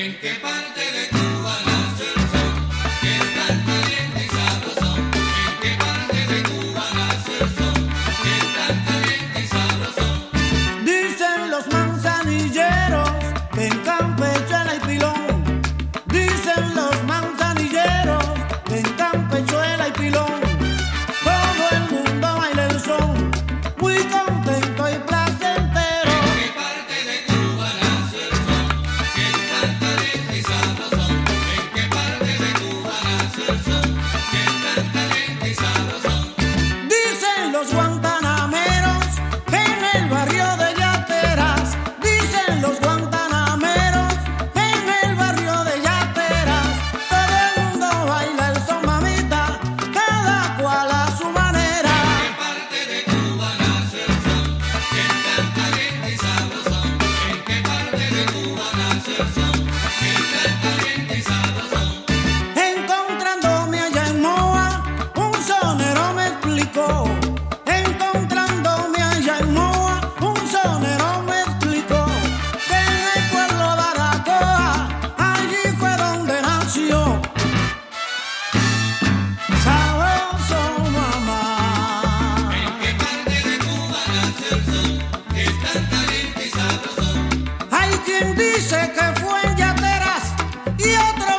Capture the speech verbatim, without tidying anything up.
¿En qué parte de Cuba nace el son? Que es tan caliente y sabrosón. ¿En qué parte de Cuba nace el son? Que es tan caliente y sabrosón. Dicen los manzanilleros que en Campechuela hay pilón. Dicen los manzanilleros que en Campechuela hay pilón. Todo el mundo baila el son, muy contento y placentero. ¿En qué parte de Cuba nace el son? Que es tan caliente y sabrosón. ¿En qué parte de Cuba nace el son? Que es tan caliente y sabrosón. Dicen los guantanameros que en el barrio de Yateras. Dicen los guantanameros que en el barrio de Yateras. Todo el mundo baila el son, mamita, cada cual a su manera. ¿En qué parte de Cuba nace el son? Que es tan caliente y sabrosón. ¿En qué parte de Cuba nace el son? Que es tan caliente y sabrosón. Encontrándome allá en Moa, un sonero me explicó. Encontrándome allá en Moa, un sonero me explicó que en el pueblo de Aracoa, allí fue donde nació. Sabroso, mamá. ¿En qué parte de Cuba nace el son? Que es tan caliente y sabrosón. Hay quien dice que fue en Yateras y otro